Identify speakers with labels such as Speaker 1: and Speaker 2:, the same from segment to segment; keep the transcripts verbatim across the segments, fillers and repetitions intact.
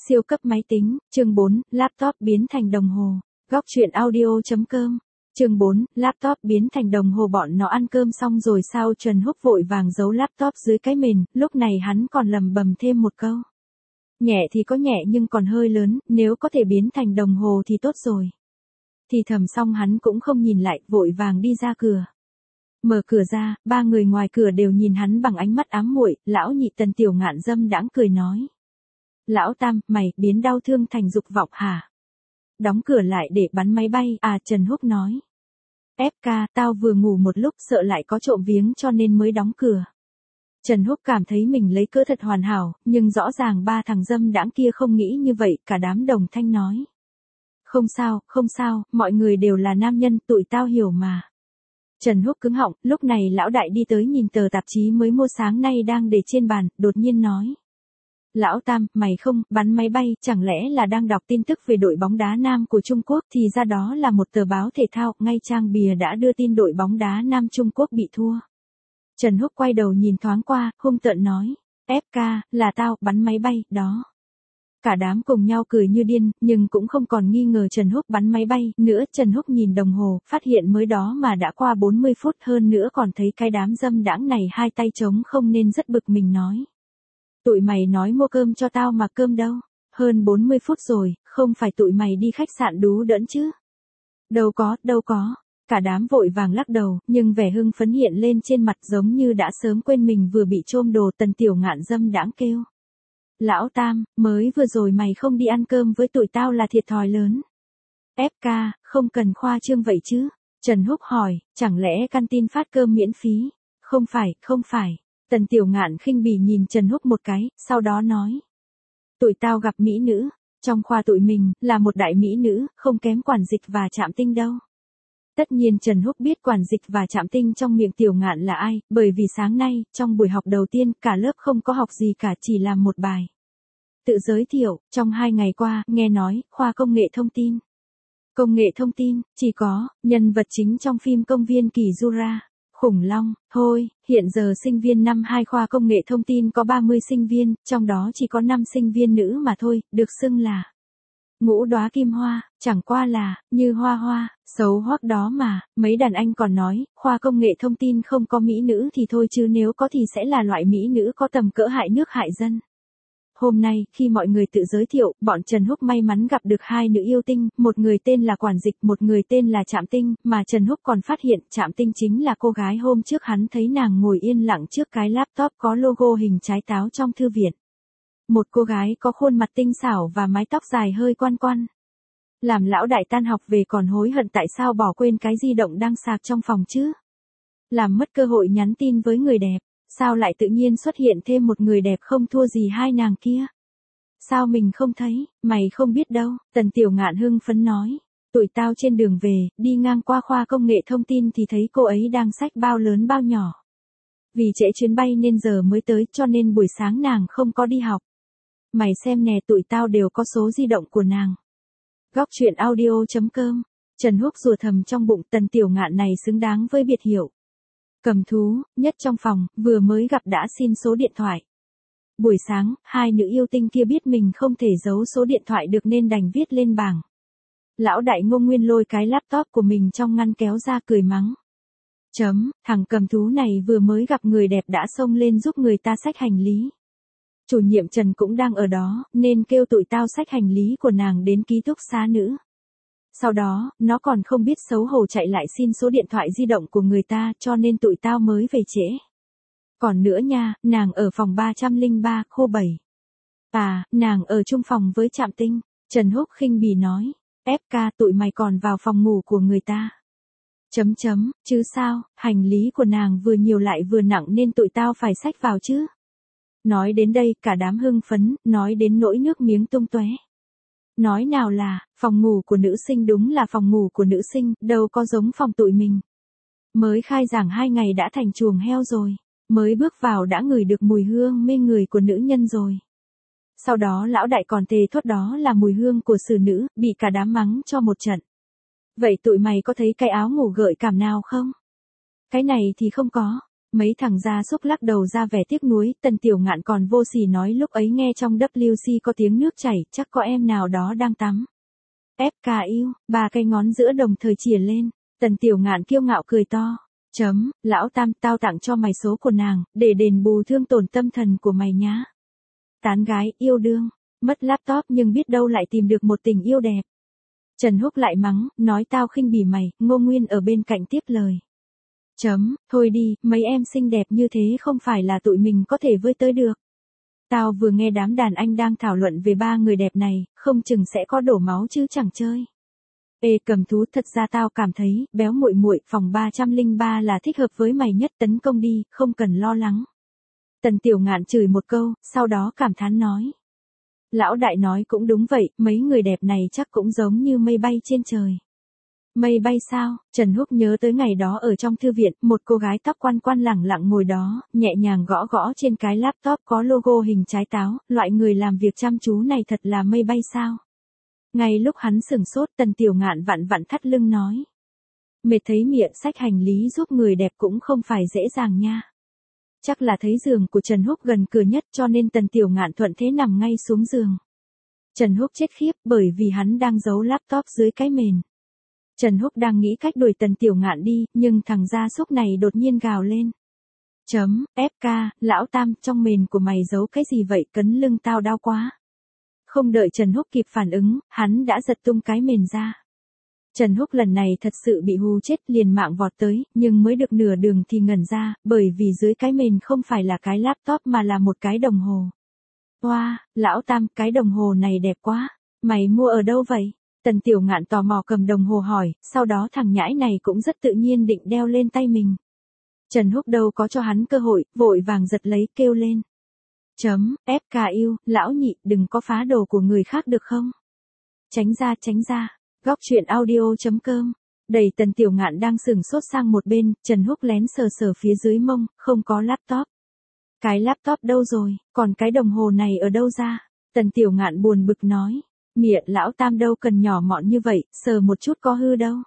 Speaker 1: Siêu cấp máy tính, chương bốn, laptop biến thành đồng hồ. Góc truyện audio.com. Chương bốn, laptop biến thành đồng hồ. Bọn nó ăn cơm xong rồi sao? Trần Húc vội vàng giấu laptop dưới cái mền, lúc này hắn còn lầm bầm thêm một câu. Nhẹ thì có nhẹ nhưng còn hơi lớn, nếu có thể biến thành đồng hồ thì tốt rồi. Thì thầm xong hắn cũng không nhìn lại, vội vàng đi ra cửa. Mở cửa ra, ba người ngoài cửa đều nhìn hắn bằng ánh mắt ám muội. Lão Nhị Tần Tiểu Ngạn dâm đãng cười nói. Lão Tam, mày biến đau thương thành dục vọng hả? Đóng cửa lại để bắn máy bay, à? Trần Húc nói. ép ca, tao vừa ngủ một lúc sợ lại có trộm viếng cho nên mới đóng cửa. Trần Húc cảm thấy mình lấy cớ thật hoàn hảo, nhưng rõ ràng ba thằng dâm đãng kia không nghĩ như vậy, cả đám đồng thanh nói. Không sao, không sao, mọi người đều là nam nhân, tụi tao hiểu mà. Trần Húc cứng họng, lúc này lão đại đi tới nhìn tờ tạp chí mới mua sáng nay đang để trên bàn, đột nhiên nói. Lão Tam, mày không, bắn máy bay, chẳng lẽ là đang đọc tin tức về đội bóng đá nam của Trung Quốc? Thì ra đó là một tờ báo thể thao, ngay trang bìa đã đưa tin đội bóng đá nam Trung Quốc bị thua. Trần Húc quay đầu nhìn thoáng qua, hung tợn nói, ép ca, là tao, bắn máy bay, đó. Cả đám cùng nhau cười như điên, nhưng cũng không còn nghi ngờ Trần Húc bắn máy bay nữa. Trần Húc nhìn đồng hồ, phát hiện mới đó mà đã qua bốn mươi phút, hơn nữa còn thấy cái đám dâm đãng này hai tay trống không nên rất bực mình nói. Tụi mày nói mua cơm cho tao mà cơm đâu, hơn bốn mươi phút rồi, không phải tụi mày đi khách sạn đú đỡn chứ. Đâu có, đâu có, cả đám vội vàng lắc đầu, nhưng vẻ hưng phấn hiện lên trên mặt giống như đã sớm quên mình vừa bị trôm đồ. Tần Tiểu Ngạn dâm đãng kêu. Lão Tam, mới vừa rồi mày không đi ăn cơm với tụi tao là thiệt thòi lớn. ép ca, không cần khoa trương vậy chứ. Trần Húc hỏi, chẳng lẽ canteen phát cơm miễn phí? Không phải, không phải. Tần Tiểu Ngạn khinh bỉ nhìn Trần Húc một cái, sau đó nói. Tụi tao gặp mỹ nữ, trong khoa tụi mình, là một đại mỹ nữ, không kém Quản Dịch và Trạm Tinh đâu. Tất nhiên Trần Húc biết Quản Dịch và Trạm Tinh trong miệng Tiểu Ngạn là ai, bởi vì sáng nay, trong buổi học đầu tiên, cả lớp không có học gì cả, chỉ làm một bài. Tự giới thiệu, trong hai ngày qua, nghe nói, khoa công nghệ thông tin. Công nghệ thông tin, chỉ có, nhân vật chính trong phim Công viên Kỳ Jura. Khủng long, thôi, hiện giờ sinh viên năm hai khoa công nghệ thông tin có ba mươi sinh viên, trong đó chỉ có năm sinh viên nữ mà thôi, được xưng là ngũ đóa kim hoa, chẳng qua là, như hoa hoa, xấu hoắc đó mà. Mấy đàn anh còn nói, khoa công nghệ thông tin không có mỹ nữ thì thôi chứ nếu có thì sẽ là loại mỹ nữ có tầm cỡ hại nước hại dân. Hôm nay, khi mọi người tự giới thiệu, bọn Trần Húc may mắn gặp được hai nữ yêu tinh, một người tên là Quản Dịch, một người tên là Trạm Tinh, mà Trần Húc còn phát hiện Trạm Tinh chính là cô gái hôm trước hắn thấy nàng ngồi yên lặng trước cái laptop có logo hình trái táo trong thư viện. Một cô gái có khuôn mặt tinh xảo và mái tóc dài hơi quan quan. Làm lão đại tan học về còn hối hận tại sao bỏ quên cái di động đang sạc trong phòng chứ. Làm mất cơ hội nhắn tin với người đẹp. Sao lại tự nhiên xuất hiện thêm một người đẹp không thua gì hai nàng kia? Sao mình không thấy, mày không biết đâu, Tần Tiểu Ngạn hưng phấn nói. Tụi tao trên đường về, đi ngang qua khoa công nghệ thông tin thì thấy cô ấy đang xách bao lớn bao nhỏ. Vì trễ chuyến bay nên giờ mới tới cho nên buổi sáng nàng không có đi học. Mày xem nè, tụi tao đều có số di động của nàng. Góc truyện audio.com. Trần Húc rủa thầm trong bụng, Tần Tiểu Ngạn này xứng đáng với biệt hiệu cầm thú, nhất trong phòng, vừa mới gặp đã xin số điện thoại. Buổi sáng, hai nữ yêu tinh kia biết mình không thể giấu số điện thoại được nên đành viết lên bảng. Lão đại Ngô Nguyên lôi cái laptop của mình trong ngăn kéo ra cười mắng. Chấm, thằng cầm thú này vừa mới gặp người đẹp đã xông lên giúp người ta xách hành lý. Chủ nhiệm Trần cũng đang ở đó, nên kêu tụi tao xách hành lý của nàng đến ký túc xá nữ. Sau đó, nó còn không biết xấu hổ chạy lại xin số điện thoại di động của người ta cho nên tụi tao mới về trễ. Còn nữa nha, nàng ở phòng ba trăm lẻ ba, khu bảy. À, nàng ở chung phòng với Trạm Tinh. Trần Húc khinh bỉ nói, ép ca tụi mày còn vào phòng ngủ của người ta. Chấm chấm, chứ sao, hành lý của nàng vừa nhiều lại vừa nặng nên tụi tao phải xách vào chứ. Nói đến đây, cả đám hưng phấn, nói đến nỗi nước miếng tung tóe. Nói nào là, phòng ngủ của nữ sinh đúng là phòng ngủ của nữ sinh, đâu có giống phòng tụi mình. Mới khai giảng hai ngày đã thành chuồng heo rồi, mới bước vào đã ngửi được mùi hương mê người của nữ nhân rồi. Sau đó lão đại còn thề thốt đó là mùi hương của xử nữ, bị cả đám mắng cho một trận. Vậy tụi mày có thấy cái áo ngủ gợi cảm nào không? Cái này thì không có, Mấy thằng gia súc lắc đầu ra vẻ tiếc nuối, Tần Tiểu Ngạn còn vô sỉ nói lúc ấy nghe trong W C có tiếng nước chảy, chắc có em nào đó đang tắm. ép ca yêu, ba cái ngón giữa đồng thời chìa lên, Tần Tiểu Ngạn kiêu ngạo cười to. Chấm, lão Tam, tao tặng cho mày số của nàng, để đền bù thương tổn tâm thần của mày nhá. Tán gái, yêu đương, mất laptop nhưng biết đâu lại tìm được một tình yêu đẹp. Trần Húc lại mắng, nói tao khinh bỉ mày, Ngô Nguyên ở bên cạnh tiếp lời. Chấm, thôi đi, mấy em xinh đẹp như thế không phải là tụi mình có thể với tới được. Tao vừa nghe đám đàn anh đang thảo luận về ba người đẹp này, không chừng sẽ có đổ máu chứ chẳng chơi. Ê Cầm Thú, thật ra tao cảm thấy, béo muội muội, phòng ba trăm lẻ ba là thích hợp với mày nhất, tấn công đi, không cần lo lắng. Tần Tiểu Ngạn chửi một câu, sau đó cảm thán nói. Lão đại nói cũng đúng vậy, mấy người đẹp này chắc cũng giống như mây bay trên trời. Mây bay sao? Trần Húc nhớ tới ngày đó ở trong thư viện, một cô gái tóc quăn quăn lẳng lặng ngồi đó, nhẹ nhàng gõ gõ trên cái laptop có logo hình trái táo, loại người làm việc chăm chú này thật là mây bay sao? Ngay lúc hắn sửng sốt, Tần Tiểu Ngạn vặn vặn thắt lưng nói. Mệt thấy miệng xách hành lý giúp người đẹp cũng không phải dễ dàng nha. Chắc là thấy giường của Trần Húc gần cửa nhất cho nên Tần Tiểu Ngạn thuận thế nằm ngay xuống giường. Trần Húc chết khiếp bởi vì hắn đang giấu laptop dưới cái mền. Trần Húc đang nghĩ cách đuổi Tần Tiểu Ngạn đi, nhưng thằng gia súc này đột nhiên gào lên. Chấm, ép ca, lão Tam, trong mền của mày giấu cái gì vậy, cấn lưng tao đau quá. Không đợi Trần Húc kịp phản ứng, hắn đã giật tung cái mền ra. Trần Húc lần này thật sự bị hù chết, liền mạng vọt tới, nhưng mới được nửa đường thì ngẩn ra, bởi vì dưới cái mền không phải là cái laptop mà là một cái đồng hồ. Wow, lão Tam, cái đồng hồ này đẹp quá, mày mua ở đâu vậy? Tần Tiểu Ngạn tò mò cầm đồng hồ hỏi, sau đó thằng nhãi này cũng rất tự nhiên định đeo lên tay mình. Trần Húc đâu có cho hắn cơ hội, vội vàng giật lấy, kêu lên. Chấm, ép ca yêu, lão nhị, đừng có phá đồ của người khác được không? Tránh ra, tránh ra. Góc truyện audio chấm com. Đẩy Tần Tiểu Ngạn đang sừng sốt sang một bên, Trần Húc lén sờ sờ phía dưới mông, không có laptop. Cái laptop đâu rồi, còn cái đồng hồ này ở đâu ra? Tần Tiểu Ngạn buồn bực nói. Mịa, lão Tam đâu cần nhỏ mọn như vậy, sờ một chút có hư đâu.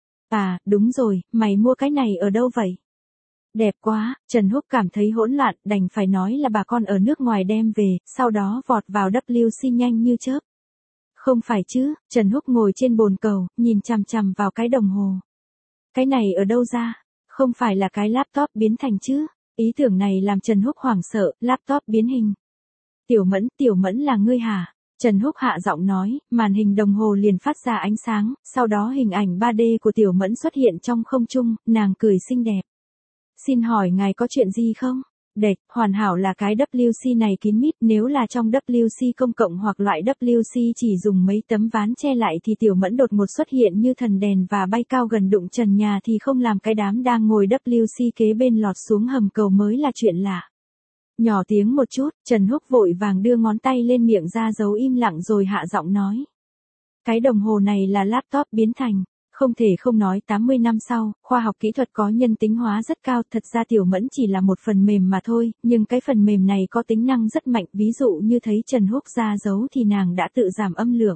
Speaker 1: À, đúng rồi, mày mua cái này ở đâu vậy? Đẹp quá, Trần Húc cảm thấy hỗn loạn, đành phải nói là bà con ở nước ngoài đem về, sau đó vọt vào W C nhanh như chớp. Không phải chứ, Trần Húc ngồi trên bồn cầu, nhìn chằm chằm vào cái đồng hồ. Cái này ở đâu ra? Không phải là cái laptop biến thành chứ? Ý tưởng này làm Trần Húc hoảng sợ, laptop biến hình. Tiểu Mẫn, Tiểu Mẫn là ngươi hả? Trần Húc hạ giọng nói, màn hình đồng hồ liền phát ra ánh sáng, sau đó hình ảnh ba D của Tiểu Mẫn xuất hiện trong không trung, nàng cười xinh đẹp. Xin hỏi ngài có chuyện gì không? Đệch, hoàn hảo là cái W C này kín mít, nếu là trong W C công cộng hoặc loại W C chỉ dùng mấy tấm ván che lại thì Tiểu Mẫn đột ngột xuất hiện như thần đèn và bay cao gần đụng trần nhà thì không làm cái đám đang ngồi W C kế bên lọt xuống hầm cầu mới là chuyện lạ. Nhỏ tiếng một chút, Trần Húc vội vàng đưa ngón tay lên miệng ra dấu im lặng rồi hạ giọng nói. Cái đồng hồ này là laptop biến thành. Không thể không nói tám mươi năm sau, khoa học kỹ thuật có nhân tính hóa rất cao, thật ra Tiểu Mẫn chỉ là một phần mềm mà thôi, nhưng cái phần mềm này có tính năng rất mạnh, ví dụ như thấy Trần Húc ra dấu thì nàng đã tự giảm âm lượng.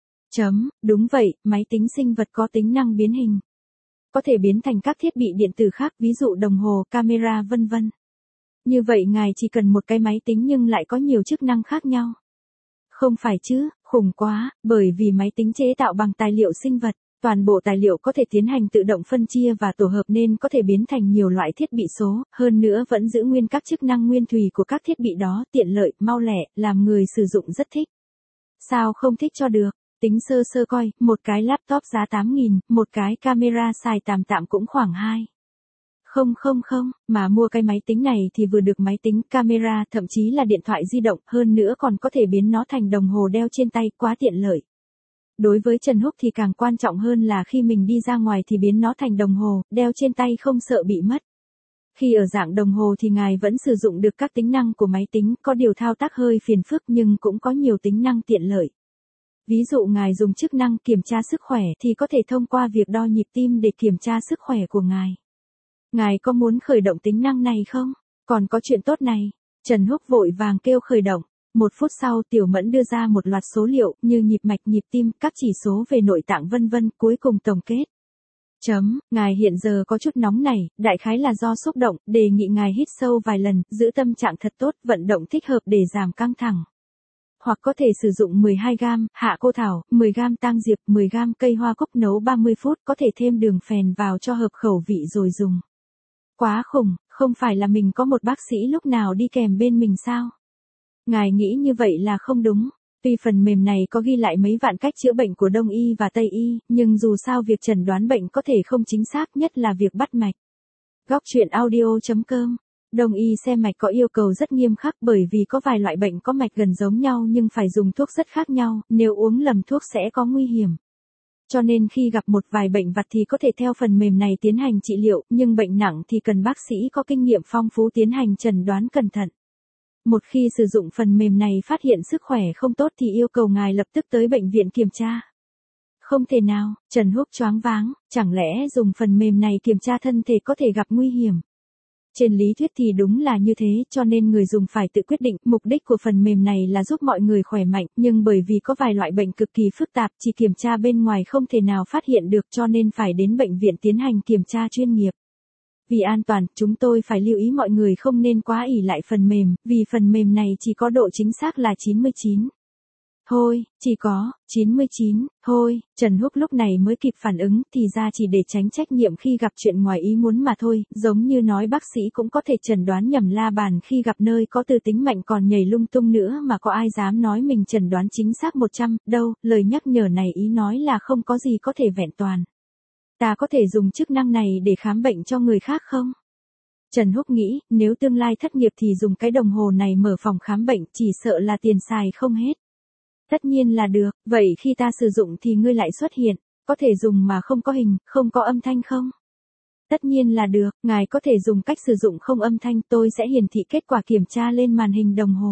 Speaker 1: Chấm, đúng vậy, máy tính sinh vật có tính năng biến hình. Có thể biến thành các thiết bị điện tử khác, ví dụ đồng hồ, camera vân vân. Như vậy ngài chỉ cần một cái máy tính nhưng lại có nhiều chức năng khác nhau. Không phải chứ, khủng quá, bởi vì máy tính chế tạo bằng tài liệu sinh vật. Toàn bộ tài liệu có thể tiến hành tự động phân chia và tổ hợp nên có thể biến thành nhiều loại thiết bị số, hơn nữa vẫn giữ nguyên các chức năng nguyên thủy của các thiết bị đó, tiện lợi, mau lẹ, làm người sử dụng rất thích. Sao không thích cho được? Tính sơ sơ coi, một cái laptop giá tám nghìn, một cái camera xài tạm tạm cũng khoảng hai. Không không không, mà mua cái máy tính này thì vừa được máy tính, camera, thậm chí là điện thoại di động, hơn nữa còn có thể biến nó thành đồng hồ đeo trên tay, quá tiện lợi. Đối với Trần Húc thì càng quan trọng hơn là khi mình đi ra ngoài thì biến nó thành đồng hồ, đeo trên tay không sợ bị mất. Khi ở dạng đồng hồ thì ngài vẫn sử dụng được các tính năng của máy tính, có điều thao tác hơi phiền phức nhưng cũng có nhiều tính năng tiện lợi. Ví dụ ngài dùng chức năng kiểm tra sức khỏe thì có thể thông qua việc đo nhịp tim để kiểm tra sức khỏe của ngài. Ngài có muốn khởi động tính năng này không? Còn có chuyện tốt này. Trần Húc vội vàng kêu khởi động. Một phút sau Tiểu Mẫn đưa ra một loạt số liệu như nhịp mạch, nhịp tim, các chỉ số về nội tạng vân vân, cuối cùng tổng kết. Chấm, ngài hiện giờ có chút nóng này, đại khái là do xúc động, đề nghị ngài hít sâu vài lần, giữ tâm trạng thật tốt, vận động thích hợp để giảm căng thẳng. Hoặc có thể sử dụng mười hai gam hạ cô thảo, mười gam tang diệp, mười gam cây hoa cúc nấu ba mươi phút, có thể thêm đường phèn vào cho hợp khẩu vị rồi dùng. Quá khủng, không phải là mình có một bác sĩ lúc nào đi kèm bên mình sao? Ngài nghĩ như vậy là không đúng. Tuy phần mềm này có ghi lại mấy vạn cách chữa bệnh của Đông y và Tây y, nhưng dù sao việc chẩn đoán bệnh có thể không chính xác, nhất là việc bắt mạch. Góc truyện audio chấm com. Đông y xem mạch có yêu cầu rất nghiêm khắc bởi vì có vài loại bệnh có mạch gần giống nhau nhưng phải dùng thuốc rất khác nhau, nếu uống lầm thuốc sẽ có nguy hiểm. Cho nên khi gặp một vài bệnh vặt thì có thể theo phần mềm này tiến hành trị liệu, nhưng bệnh nặng thì cần bác sĩ có kinh nghiệm phong phú tiến hành chẩn đoán cẩn thận. Một khi sử dụng phần mềm này phát hiện sức khỏe không tốt thì yêu cầu ngài lập tức tới bệnh viện kiểm tra. Không thể nào, Trần Húc choáng váng, chẳng lẽ dùng phần mềm này kiểm tra thân thể có thể gặp nguy hiểm. Trên lý thuyết thì đúng là như thế, cho nên người dùng phải tự quyết định. Mục đích của phần mềm này là giúp mọi người khỏe mạnh, nhưng bởi vì có vài loại bệnh cực kỳ phức tạp, chỉ kiểm tra bên ngoài không thể nào phát hiện được, cho nên phải đến bệnh viện tiến hành kiểm tra chuyên nghiệp. Vì an toàn, chúng tôi phải lưu ý mọi người không nên quá ỷ lại phần mềm, vì phần mềm này chỉ có độ chính xác là chín mươi chín. Thôi, chỉ có chín mươi chín, thôi, Trần Húc lúc này mới kịp phản ứng, thì ra chỉ để tránh trách nhiệm khi gặp chuyện ngoài ý muốn mà thôi, giống như nói bác sĩ cũng có thể chẩn đoán nhầm la bàn khi gặp nơi có từ tính mạnh còn nhảy lung tung nữa mà có ai dám nói mình chẩn đoán chính xác một trăm, đâu, lời nhắc nhở này ý nói là không có gì có thể vẹn toàn. Ta có thể dùng chức năng này để khám bệnh cho người khác không? Trần Húc nghĩ, nếu tương lai thất nghiệp thì dùng cái đồng hồ này mở phòng khám bệnh, chỉ sợ là tiền xài không hết. Tất nhiên là được, vậy khi ta sử dụng thì ngươi lại xuất hiện, có thể dùng mà không có hình, không có âm thanh không? Tất nhiên là được, ngài có thể dùng cách sử dụng không âm thanh, tôi sẽ hiển thị kết quả kiểm tra lên màn hình đồng hồ.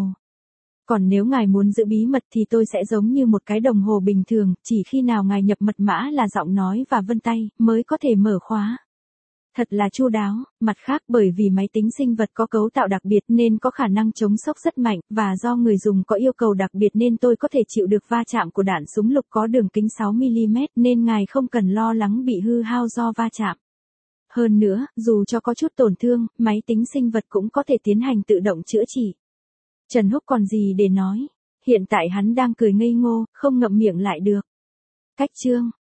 Speaker 1: Còn nếu ngài muốn giữ bí mật thì tôi sẽ giống như một cái đồng hồ bình thường, chỉ khi nào ngài nhập mật mã là giọng nói và vân tay, mới có thể mở khóa. Thật là chu đáo, mặt khác bởi vì máy tính sinh vật có cấu tạo đặc biệt nên có khả năng chống sốc rất mạnh, và do người dùng có yêu cầu đặc biệt nên tôi có thể chịu được va chạm của đạn súng lục có đường kính sáu mi li mét nên ngài không cần lo lắng bị hư hao do va chạm. Hơn nữa, dù cho có chút tổn thương, máy tính sinh vật cũng có thể tiến hành tự động chữa trị. Trần Húc còn gì để nói, hiện tại hắn đang cười ngây ngô, không ngậm miệng lại được. Cách chương